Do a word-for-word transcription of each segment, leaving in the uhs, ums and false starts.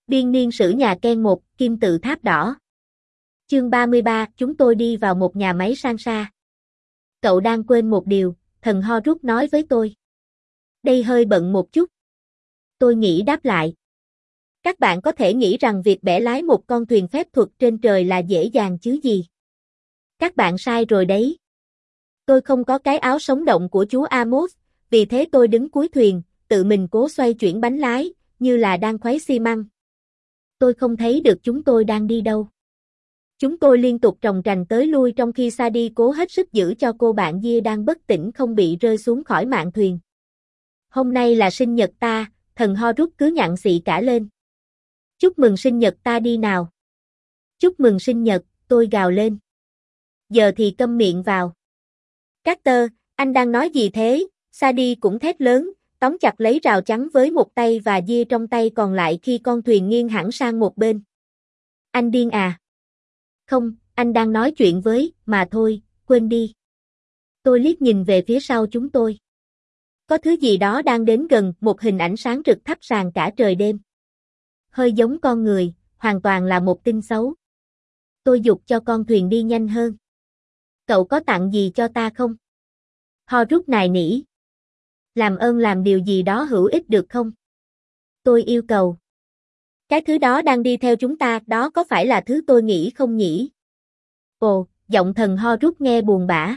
Biên niên sử nhà Ken một, kim tự tháp đỏ. Chương ba mươi ba, chúng tôi đi vào một nhà máy sang xa. Cậu đang quên một điều, thần Horus nói với tôi. Đây hơi bận một chút. Tôi nghĩ đáp lại. Các bạn có thể nghĩ rằng việc bẻ lái một con thuyền phép thuật trên trời là dễ dàng chứ gì. Các bạn sai rồi đấy. Tôi không có cái áo sống động của chú Amos, vì thế tôi đứng cuối thuyền, tự mình cố xoay chuyển bánh lái, như là đang khuấy xi măng. Tôi không thấy được chúng tôi đang đi đâu. Chúng tôi liên tục tròng trành tới lui trong khi Sadie cố hết sức giữ cho cô bạn Gia đang bất tỉnh không bị rơi xuống khỏi mạn thuyền. Hôm nay là sinh nhật ta, thần Horus cứ nhặng xị cả lên. Chúc mừng sinh nhật ta đi nào. Chúc mừng sinh nhật, tôi gào lên. Giờ thì câm miệng vào. Carter, anh đang nói gì thế? Sadie cũng thét lớn, tóm chặt lấy rào chắn với một tay và Gia trong tay còn lại khi con thuyền nghiêng hẳn sang một bên. Anh điên à? Không, anh đang nói chuyện với, mà thôi, quên đi. Tôi liếc nhìn về phía sau chúng tôi. Có thứ gì đó đang đến gần, một hình ảnh sáng rực thắp sàn cả trời đêm. Hơi giống con người, hoàn toàn là một tin xấu. Tôi giục cho con thuyền đi nhanh hơn. Cậu có tặng gì cho ta không? Horus nài nỉ. Làm ơn làm điều gì đó hữu ích được không? Tôi yêu cầu. Cái thứ đó đang đi theo chúng ta, đó có phải là thứ tôi nghĩ không nhỉ? Ồ, giọng thần Horus nghe buồn bã.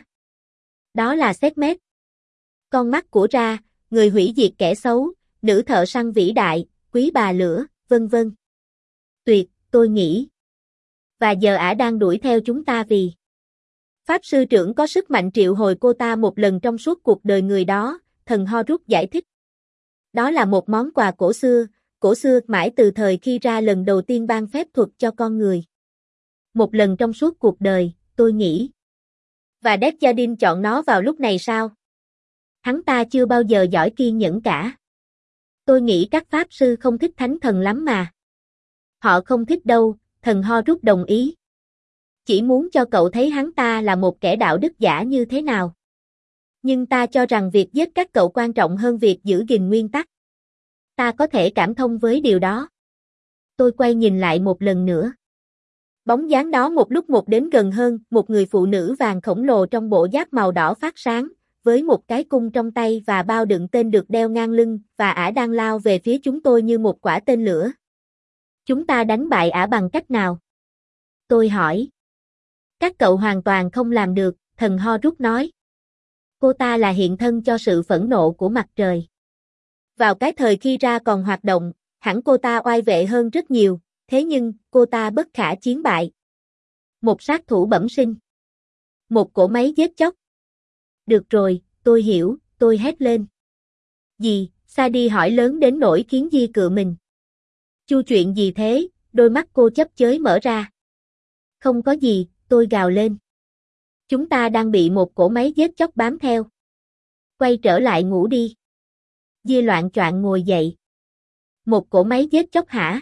Đó là Sekhmet. Con mắt của Ra, người hủy diệt kẻ xấu, nữ thợ săn vĩ đại, quý bà lửa, vân vân. Tuyệt, tôi nghĩ. Và giờ ả đang đuổi theo chúng ta vì Pháp sư trưởng có sức mạnh triệu hồi cô ta một lần trong suốt cuộc đời người đó, thần Horus giải thích. Đó là một món quà cổ xưa, cổ xưa mãi từ thời khi Ra lần đầu tiên ban phép thuật cho con người. Một lần trong suốt cuộc đời, tôi nghĩ. Và Desjardins chọn nó vào lúc này sao? Hắn ta chưa bao giờ giỏi kiên nhẫn cả. Tôi nghĩ các pháp sư không thích thánh thần lắm mà. Họ không thích đâu, thần Horus đồng ý. Chỉ muốn cho cậu thấy hắn ta là một kẻ đạo đức giả như thế nào. Nhưng ta cho rằng việc giết các cậu quan trọng hơn việc giữ gìn nguyên tắc. Ta có thể cảm thông với điều đó. Tôi quay nhìn lại một lần nữa. Bóng dáng đó một lúc một đến gần hơn, một người phụ nữ vàng khổng lồ trong bộ giáp màu đỏ phát sáng, với một cái cung trong tay và bao đựng tên được đeo ngang lưng, và ả đang lao về phía chúng tôi như một quả tên lửa. Chúng ta đánh bại ả bằng cách nào? Tôi hỏi. Các cậu hoàn toàn không làm được, thần Horus nói. Cô ta là hiện thân cho sự phẫn nộ của mặt trời. Vào cái thời khi Ra còn hoạt động, hẳn cô ta oai vệ hơn rất nhiều, thế nhưng, cô ta bất khả chiến bại. Một sát thủ bẩm sinh. Một cỗ máy giết chóc. Được rồi, tôi hiểu, tôi hét lên. Gì? Sadie hỏi lớn đến nỗi khiến Di cựa mình. Chu chuyện gì thế? Đôi mắt cô chấp chới mở ra. Không có gì, tôi gào lên. Chúng ta đang bị một cỗ máy giết chóc bám theo. Quay trở lại ngủ đi. Di loạn choạng ngồi dậy. Một cỗ máy giết chóc hả?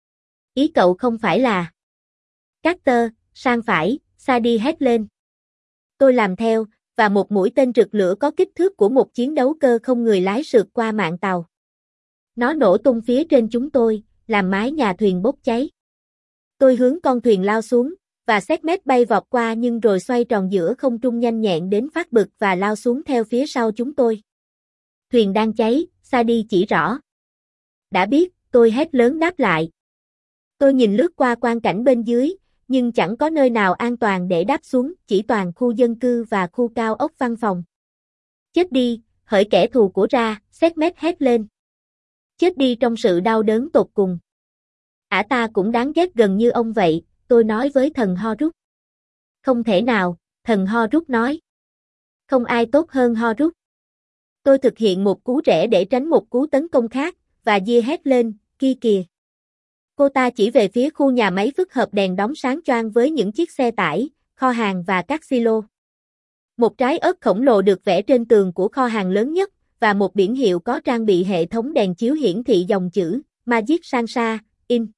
Ý cậu không phải là... Carter, sang phải, Sadie hét lên. Tôi làm theo, và một mũi tên rực lửa có kích thước của một chiến đấu cơ không người lái sượt qua mạn tàu. Nó nổ tung phía trên chúng tôi, làm mái nhà thuyền bốc cháy. Tôi hướng con thuyền lao xuống, và Sekhmet bay vọt qua nhưng rồi xoay tròn giữa không trung nhanh nhẹn đến phát bực và lao xuống theo phía sau chúng tôi. Thuyền đang cháy, Sadie chỉ rõ. Đã biết, tôi hét lớn đáp lại. Tôi nhìn lướt qua quang cảnh bên dưới, nhưng chẳng có nơi nào an toàn để đáp xuống, chỉ toàn khu dân cư và khu cao ốc văn phòng. Chết đi, hỡi kẻ thù của Ra, Sekhmet hét lên. Chết đi trong sự đau đớn tột cùng. Ả ta cũng đáng ghét gần như ông vậy, tôi nói với thần Horus. Không thể nào, thần Horus nói. Không ai tốt hơn Horus. Tôi thực hiện một cú rẽ để tránh một cú tấn công khác, và Gia hét lên, kia kìa. Cô ta chỉ về phía khu nhà máy phức hợp đèn đóm sáng choang với những chiếc xe tải, kho hàng và các silo. Một trái ớt khổng lồ được vẽ trên tường của kho hàng lớn nhất, và một biển hiệu có trang bị hệ thống đèn chiếu hiển thị dòng chữ, Magic Sansa, in.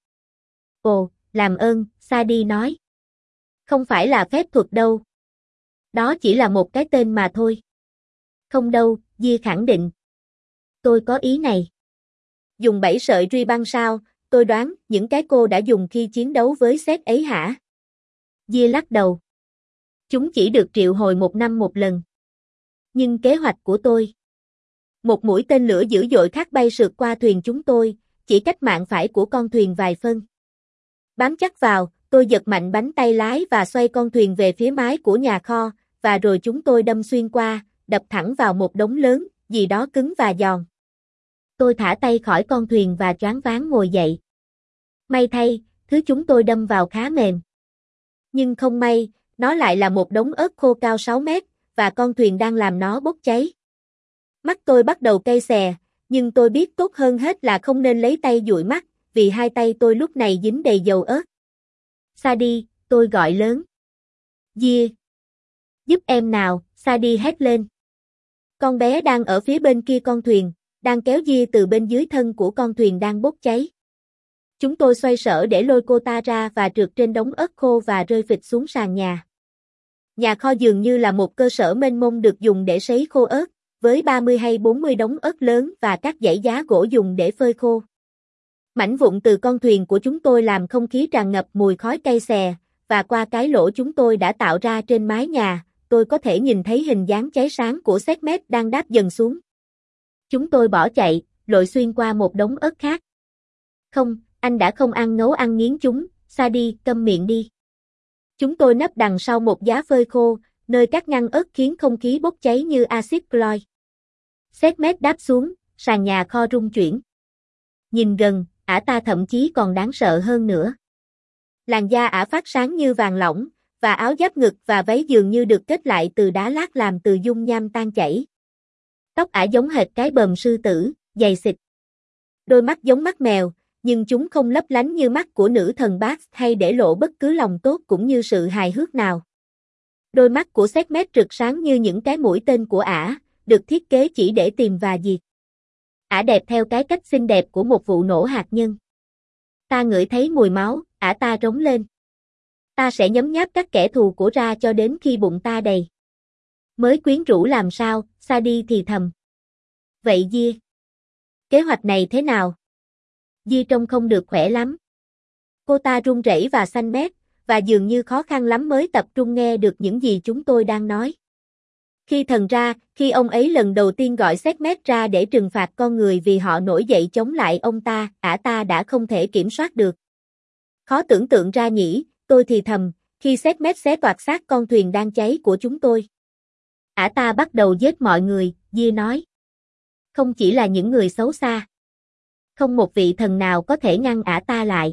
Ồ, làm ơn, Sadie nói. Không phải là phép thuật đâu. Đó chỉ là một cái tên mà thôi. Không đâu, Gia khẳng định. Tôi có ý này. Dùng bảy sợi ruy băng sao, tôi đoán, những cái cô đã dùng khi chiến đấu với sét ấy hả? Dia lắc đầu. Chúng chỉ được triệu hồi một năm một lần. Nhưng kế hoạch của tôi. Một mũi tên lửa dữ dội khác bay sượt qua thuyền chúng tôi, chỉ cách mạn phải của con thuyền vài phân. Bám chắc vào, tôi giật mạnh bánh tay lái và xoay con thuyền về phía mái của nhà kho, và rồi chúng tôi đâm xuyên qua, đập thẳng vào một đống lớn, gì đó cứng và giòn. Tôi thả tay khỏi con thuyền và choáng váng ngồi dậy. May thay, thứ chúng tôi đâm vào khá mềm. Nhưng không may, nó lại là một đống ớt khô cao sáu mét, và con thuyền đang làm nó bốc cháy. Mắt tôi bắt đầu cay xè, nhưng tôi biết tốt hơn hết là không nên lấy tay dụi mắt, vì hai tay tôi lúc này dính đầy dầu ớt. Sadie, tôi gọi lớn. Dia. Giúp em nào, Sadie hét lên. Con bé đang ở phía bên kia con thuyền, đang kéo Dia từ bên dưới thân của con thuyền đang bốc cháy. Chúng tôi xoay sở để lôi cô ta ra và trượt trên đống ớt khô và rơi phịch xuống sàn nhà. Nhà kho dường như là một cơ sở mênh mông được dùng để sấy khô ớt, với ba mươi hay bốn mươi đống ớt lớn và các dãy giá gỗ dùng để phơi khô. Mảnh vụn từ con thuyền của chúng tôi làm không khí tràn ngập mùi khói cay xè, và qua cái lỗ chúng tôi đã tạo ra trên mái nhà, tôi có thể nhìn thấy hình dáng cháy sáng của Sekhmet đang đáp dần xuống. Chúng tôi bỏ chạy, lội xuyên qua một đống ớt khác. Không, anh đã không ăn nấu ăn nghiến chúng, Sadie, câm miệng đi. Chúng tôi nấp đằng sau một giá phơi khô, nơi các ngăn ớt khiến không khí bốc cháy như axit chloride. Sekhmet đáp xuống, sàn nhà kho rung chuyển. Nhìn gần, ả ta thậm chí còn đáng sợ hơn nữa. Làn da ả phát sáng như vàng lỏng, và áo giáp ngực và váy dường như được kết lại từ đá lát làm từ dung nham tan chảy. Tóc ả giống hệt cái bờm sư tử, dày xịt. Đôi mắt giống mắt mèo, nhưng chúng không lấp lánh như mắt của nữ thần Bác hay để lộ bất cứ lòng tốt cũng như sự hài hước nào. Đôi mắt của Sekhmet rực sáng như những cái mũi tên của ả, được thiết kế chỉ để tìm và diệt. Ả đẹp theo cái cách xinh đẹp của một vụ nổ hạt nhân. Ta ngửi thấy mùi máu, ả ta rống lên. Ta sẽ nhấm nháp các kẻ thù của Ra cho đến khi bụng ta đầy. Mới quyến rũ làm sao, Sadie thì thầm. Vậy Dia? Kế hoạch này thế nào? Dia trông không được khỏe lắm. Cô ta run rẩy và xanh mét, và dường như khó khăn lắm mới tập trung nghe được những gì chúng tôi đang nói. Khi thần Ra, khi ông ấy lần đầu tiên gọi Sekhmet ra để trừng phạt con người vì họ nổi dậy chống lại ông ta, ả ta đã không thể kiểm soát được. Khó tưởng tượng ra nhỉ, tôi thì thầm, khi Sekhmet xé toạc xác con thuyền đang cháy của chúng tôi. Ả ta bắt đầu giết mọi người, Dia nói. Không chỉ là những người xấu xa. Không một vị thần nào có thể ngăn ả ta lại.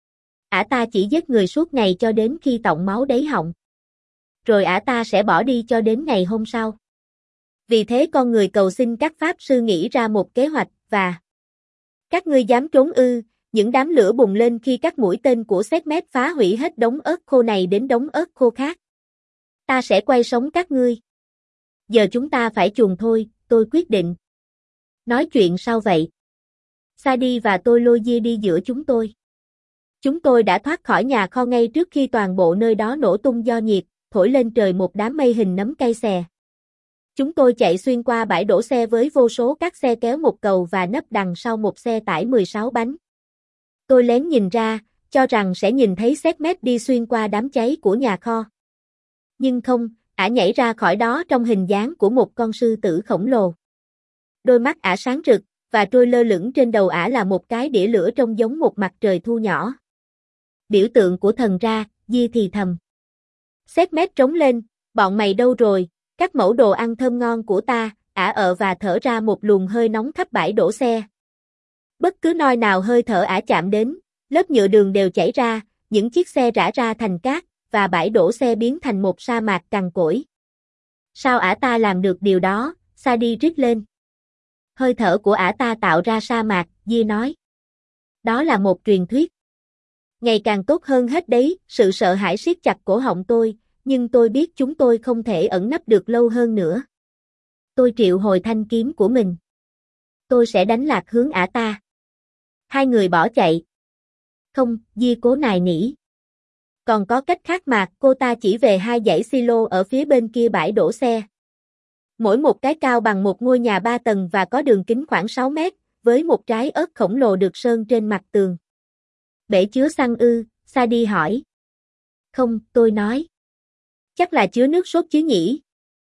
Ả ta chỉ giết người suốt ngày cho đến khi tọng máu đáy họng. Rồi ả ta sẽ bỏ đi cho đến ngày hôm sau. Vì thế con người cầu xin các pháp sư nghĩ ra một kế hoạch và... Các ngươi dám trốn ư, những đám lửa bùng lên khi các mũi tên của Sekhmet phá hủy hết đống ớt khô này đến đống ớt khô khác. Ta sẽ quay sống các ngươi. Giờ chúng ta phải chuồn thôi, tôi quyết định. Nói chuyện sau vậy. Sadie và tôi lôi Dia đi giữa chúng tôi. Chúng tôi đã thoát khỏi nhà kho ngay trước khi toàn bộ nơi đó nổ tung do nhiệt, thổi lên trời một đám mây hình nấm cay xè. Chúng tôi chạy xuyên qua bãi đổ xe với vô số các xe kéo một cầu và nấp đằng sau một xe tải mười sáu bánh. Tôi lén nhìn ra, cho rằng sẽ nhìn thấy Sekhmet đi xuyên qua đám cháy của nhà kho. Nhưng không, ả nhảy ra khỏi đó trong hình dáng của một con sư tử khổng lồ. Đôi mắt ả sáng rực, và trôi lơ lửng trên đầu ả là một cái đĩa lửa trông giống một mặt trời thu nhỏ. Biểu tượng của thần Ra, Dia thì thầm. Sekhmet trống lên, bọn mày đâu rồi, các mẫu đồ ăn thơm ngon của ta, ả ợ và thở ra một luồng hơi nóng khắp bãi đổ xe. Bất cứ nơi nào hơi thở ả chạm đến, lớp nhựa đường đều chảy ra, những chiếc xe rã ra thành cát, và bãi đổ xe biến thành một sa mạc cằn cỗi. Sao ả ta làm được điều đó, Sadie rít lên. Hơi thở của ả ta tạo ra sa mạc, Dia nói. Đó là một truyền thuyết. Ngày càng tốt hơn hết đấy, sự sợ hãi siết chặt cổ họng tôi, nhưng tôi biết chúng tôi không thể ẩn nấp được lâu hơn nữa. Tôi triệu hồi thanh kiếm của mình. Tôi sẽ đánh lạc hướng ả ta. Hai người bỏ chạy. Không, Dia cố nài nỉ. Còn có cách khác mà, cô ta chỉ về hai dãy silo ở phía bên kia bãi đổ xe. Mỗi một cái cao bằng một ngôi nhà ba tầng và có đường kính khoảng sáu mét, với một trái ớt khổng lồ được sơn trên mặt tường. Bể chứa xăng ư, Sadie hỏi. Không, tôi nói. Chắc là chứa nước sốt chứ nhỉ?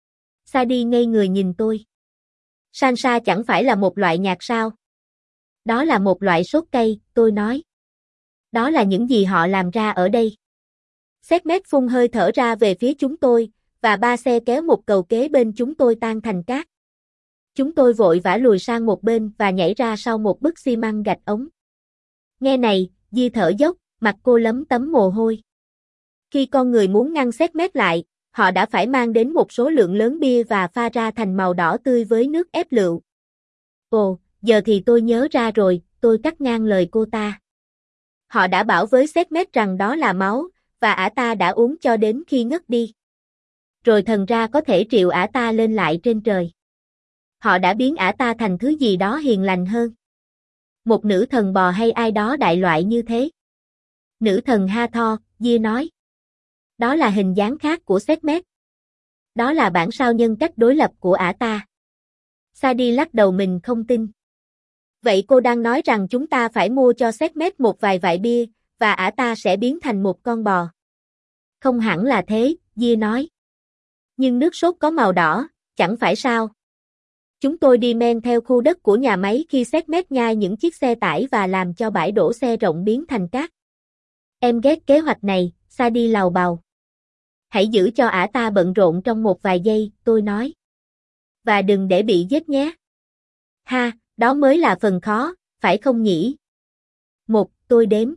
Sadie ngây người nhìn tôi. Sansa chẳng phải là một loại nhạc sao? Đó là một loại sốt cây, tôi nói. Đó là những gì họ làm ra ở đây. Sekhmet phun hơi thở ra về phía chúng tôi, và ba xe kéo một cầu kế bên chúng tôi tan thành cát. Chúng tôi vội vã lùi sang một bên và nhảy ra sau một bức xi măng gạch ống. Nghe này, Di thở dốc, mặt cô lấm tấm mồ hôi. Khi con người muốn ngăn Sekhmet lại, họ đã phải mang đến một số lượng lớn bia và pha ra thành màu đỏ tươi với nước ép lựu. Ồ, giờ thì tôi nhớ ra rồi, tôi cắt ngang lời cô ta. Họ đã bảo với Sekhmet rằng đó là máu, và ả ta đã uống cho đến khi ngất đi. Rồi thần ra có thể triệu ả ta lên lại trên trời. Họ đã biến ả ta thành thứ gì đó hiền lành hơn. Một nữ thần bò hay ai đó đại loại như thế. Nữ thần Hathor, Di nói. Đó là hình dáng khác của Sekhmet. Đó là bản sao nhân cách đối lập của ả ta. Sadie lắc đầu mình không tin. Vậy cô đang nói rằng chúng ta phải mua cho Sekhmet một vài vại bia, và ả ta sẽ biến thành một con bò. Không hẳn là thế, Di nói. Nhưng nước sốt có màu đỏ, chẳng phải sao? Chúng tôi đi men theo khu đất của nhà máy khi Sekhmet nhai những chiếc xe tải và làm cho bãi đổ xe rộng biến thành cát. Em ghét kế hoạch này, Sadie lầu bầu. Hãy giữ cho ả ta bận rộn trong một vài giây, tôi nói. Và đừng để bị giết nhé. Ha, đó mới là phần khó, phải không nhỉ? Một, tôi đếm.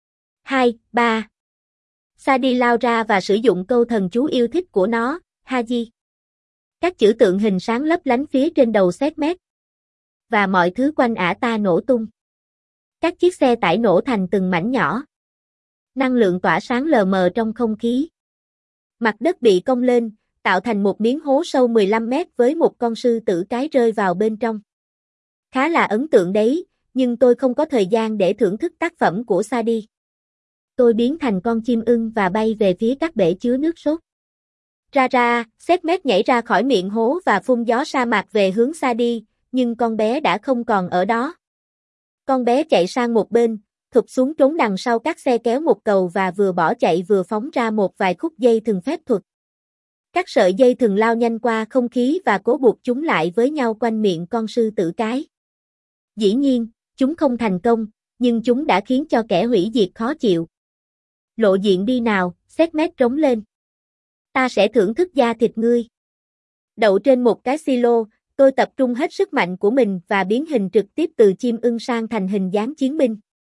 Hai, ba. Sadie lao ra và sử dụng câu thần chú yêu thích của nó, Haji. Các chữ tượng hình sáng lấp lánh phía trên đầu Sekhmet. Và mọi thứ quanh ả ta nổ tung. Các chiếc xe tải nổ thành từng mảnh nhỏ. Năng lượng tỏa sáng lờ mờ trong không khí. Mặt đất bị cong lên, tạo thành một miếng hố sâu mười lăm mét với một con sư tử cái rơi vào bên trong. Khá là ấn tượng đấy, nhưng tôi không có thời gian để thưởng thức tác phẩm của Sadie. Tôi biến thành con chim ưng và bay về phía các bể chứa nước sốt. Ra ra, Sekhmet nhảy ra khỏi miệng hố và phun gió sa mạc về hướng Sadie, nhưng con bé đã không còn ở đó. Con bé chạy sang một bên, thụp xuống trốn đằng sau các xe kéo một cầu và vừa bỏ chạy vừa phóng ra một vài khúc dây thừng phép thuật. Các sợi dây thừng lao nhanh qua không khí và cố buộc chúng lại với nhau quanh miệng con sư tử cái. Dĩ nhiên, chúng không thành công, nhưng chúng đã khiến cho kẻ hủy diệt khó chịu. Lộ diện đi nào, Sekhmet trống lên. Ta sẽ thưởng thức da thịt ngươi. Đậu trên một cái silo, tôi tập trung hết sức mạnh của mình và biến hình trực tiếp từ chim ưng sang thành hình dáng chiến binh.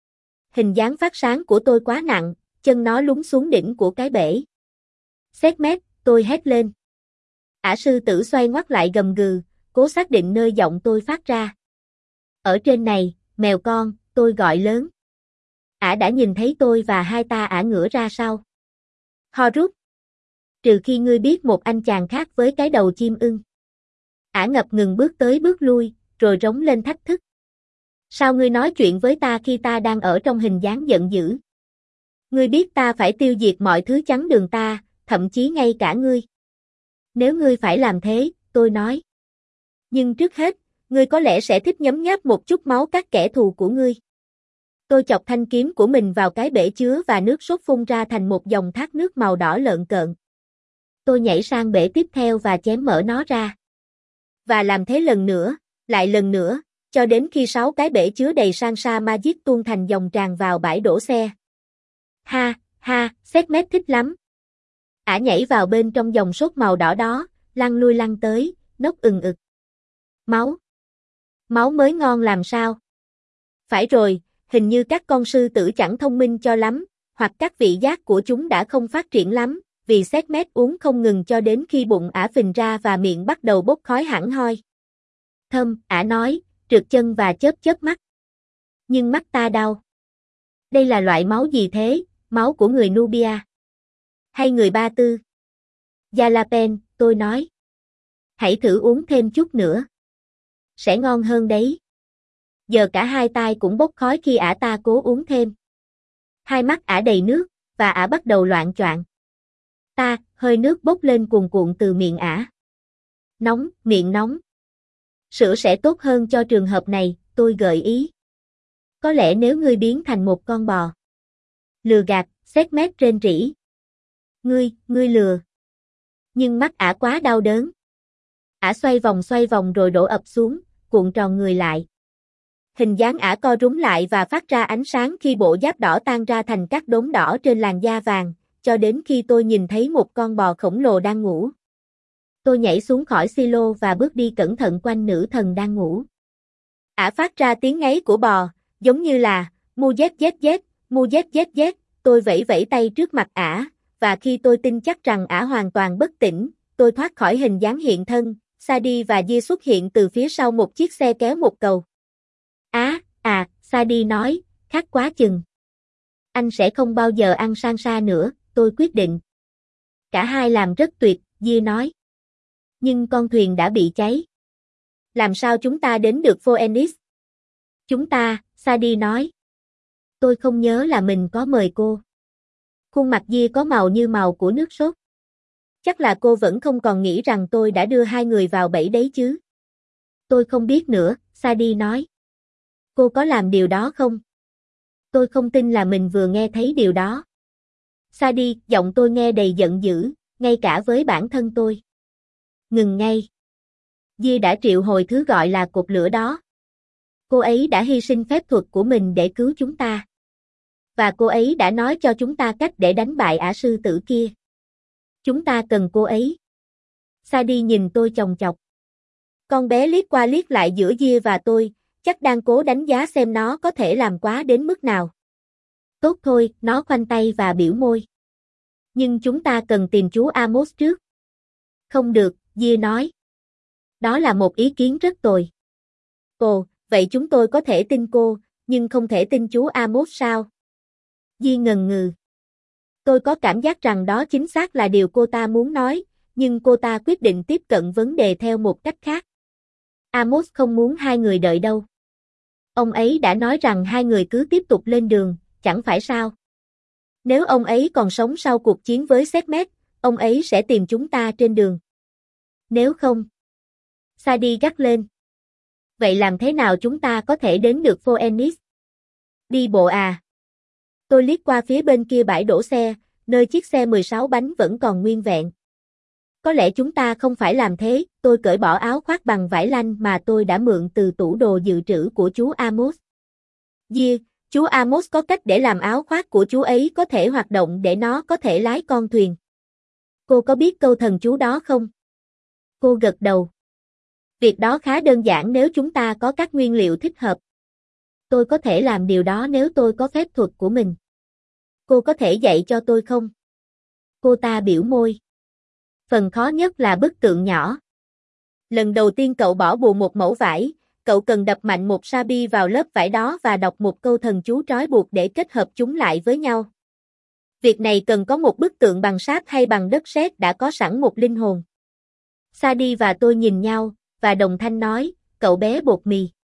Hình dáng phát sáng của tôi quá nặng, chân nó lún xuống đỉnh của cái bể. Sekhmet, tôi hét lên. Ả sư tử xoay ngoắt lại gầm gừ, cố xác định nơi giọng tôi phát ra. Ở trên này, mèo con, tôi gọi lớn. Ả đã nhìn thấy tôi và hai ta ả ngửa ra sau. Horus. Trừ khi ngươi biết một anh chàng khác với cái đầu chim ưng. Ả ngập ngừng bước tới bước lui, rồi rống lên thách thức. Sao ngươi nói chuyện với ta khi ta đang ở trong hình dáng giận dữ? Ngươi biết ta phải tiêu diệt mọi thứ chắn đường ta, thậm chí ngay cả ngươi. Nếu ngươi phải làm thế, tôi nói. Nhưng trước hết, ngươi có lẽ sẽ thích nhấm nháp một chút máu các kẻ thù của ngươi. Tôi chọc thanh kiếm của mình vào cái bể chứa và nước sốt phun ra thành một dòng thác nước màu đỏ lợn cợn. Tôi nhảy sang bể tiếp theo và chém mở nó ra. Và làm thế lần nữa, lại lần nữa, cho đến khi sáu cái bể chứa đầy Sansa Magic tuôn thành dòng tràn vào bãi đổ xe. Ha, ha, Sekhmet thích lắm. Ả nhảy vào bên trong dòng sốt màu đỏ đó, lăn lui lăn tới, nốc ừng ực. Máu. Máu mới ngon làm sao? Phải rồi, hình như các con sư tử chẳng thông minh cho lắm, hoặc các vị giác của chúng đã không phát triển lắm, vì Sekhmet uống không ngừng cho đến khi bụng ả phình ra và miệng bắt đầu bốc khói hẳn hoi. Thơm, ả nói, trượt chân và chớp chớp mắt. Nhưng mắt ta đau. Đây là loại máu gì thế, máu của người Nubia? Hay người Ba Tư? Yalapen, tôi nói. Hãy thử uống thêm chút nữa. Sẽ ngon hơn đấy. Giờ cả hai tai cũng bốc khói khi ả ta cố uống thêm. Hai mắt ả đầy nước, và ả bắt đầu loạng choạng. Ta, hơi nước bốc lên cuồn cuộn từ miệng ả. Nóng, miệng nóng. Sữa sẽ tốt hơn cho trường hợp này, tôi gợi ý. Có lẽ nếu ngươi biến thành một con bò. Lừa gạt, xét mép rên rỉ. Ngươi, ngươi lừa. Nhưng mắt ả quá đau đớn. Ả xoay vòng xoay vòng rồi đổ ập xuống, cuộn tròn người lại. Hình dáng ả co rúm lại và phát ra ánh sáng khi bộ giáp đỏ tan ra thành các đốm đỏ trên làn da vàng, cho đến khi tôi nhìn thấy một con bò khổng lồ đang ngủ. Tôi nhảy xuống khỏi silo và bước đi cẩn thận quanh nữ thần đang ngủ. Ả phát ra tiếng ngáy của bò, giống như là, mu dét dét dét, mu dét dét dét, tôi vẫy vẫy tay trước mặt ả, và khi tôi tin chắc rằng ả hoàn toàn bất tỉnh, tôi thoát khỏi hình dáng hiện thân, Sadie và Di xuất hiện từ phía sau một chiếc xe kéo một cầu. Á, à, à, Sadie nói, khát quá chừng. Anh sẽ không bao giờ ăn Sansa nữa, tôi quyết định. Cả hai làm rất tuyệt, Di nói. Nhưng con thuyền đã bị cháy. Làm sao chúng ta đến được Phoenix? Chúng ta, Sadie nói. Tôi không nhớ là mình có mời cô. Khuôn mặt Di có màu như màu của nước sốt. Chắc là cô vẫn không còn nghĩ rằng tôi đã đưa hai người vào bẫy đấy chứ. Tôi không biết nữa, Sadie nói. Cô có làm điều đó không? Tôi không tin là mình vừa nghe thấy điều đó. Sadie, giọng tôi nghe đầy giận dữ, ngay cả với bản thân tôi. Ngừng ngay. Di đã triệu hồi thứ gọi là cột lửa đó. Cô ấy đã hy sinh phép thuật của mình để cứu chúng ta. Và cô ấy đã nói cho chúng ta cách để đánh bại ả sư tử kia. Chúng ta cần cô ấy. Sadie nhìn tôi chòng chọc. Con bé liếc qua liếc lại giữa Di và tôi, chắc đang cố đánh giá xem nó có thể làm quá đến mức nào. Tốt thôi, nó khoanh tay và biểu môi. Nhưng chúng ta cần tìm chú Amos trước. Không được, Di nói. Đó là một ý kiến rất tồi. Ồ, vậy chúng tôi có thể tin cô, nhưng không thể tin chú Amos sao? Di ngần ngừ. Tôi có cảm giác rằng đó chính xác là điều cô ta muốn nói, nhưng cô ta quyết định tiếp cận vấn đề theo một cách khác. Amos không muốn hai người đợi đâu. Ông ấy đã nói rằng hai người cứ tiếp tục lên đường, chẳng phải sao? Nếu ông ấy còn sống sau cuộc chiến với Sekhmet, ông ấy sẽ tìm chúng ta trên đường. Nếu không, Sadie gắt lên. Vậy làm thế nào chúng ta có thể đến được Phoenix? Đi bộ à? Tôi liếc qua phía bên kia bãi đổ xe, nơi chiếc xe mười sáu bánh vẫn còn nguyên vẹn. Có lẽ chúng ta không phải làm thế, tôi cởi bỏ áo khoác bằng vải lanh mà tôi đã mượn từ tủ đồ dự trữ của chú Amos. Di, chú Amos có cách để làm áo khoác của chú ấy có thể hoạt động để nó có thể lái con thuyền. Cô có biết câu thần chú đó không? Cô gật đầu. Việc đó khá đơn giản nếu chúng ta có các nguyên liệu thích hợp. Tôi có thể làm điều đó nếu tôi có phép thuật của mình. Cô có thể dạy cho tôi không? Cô ta biểu môi. Phần khó nhất là bức tượng nhỏ. Lần đầu tiên cậu bỏ bùa một mẩu vải, cậu cần đập mạnh một sa bi vào lớp vải đó và đọc một câu thần chú trói buộc để kết hợp chúng lại với nhau. Việc này cần có một bức tượng bằng sáp hay bằng đất sét đã có sẵn một linh hồn. Sadie và tôi nhìn nhau, và đồng thanh nói, cậu bé bột mì.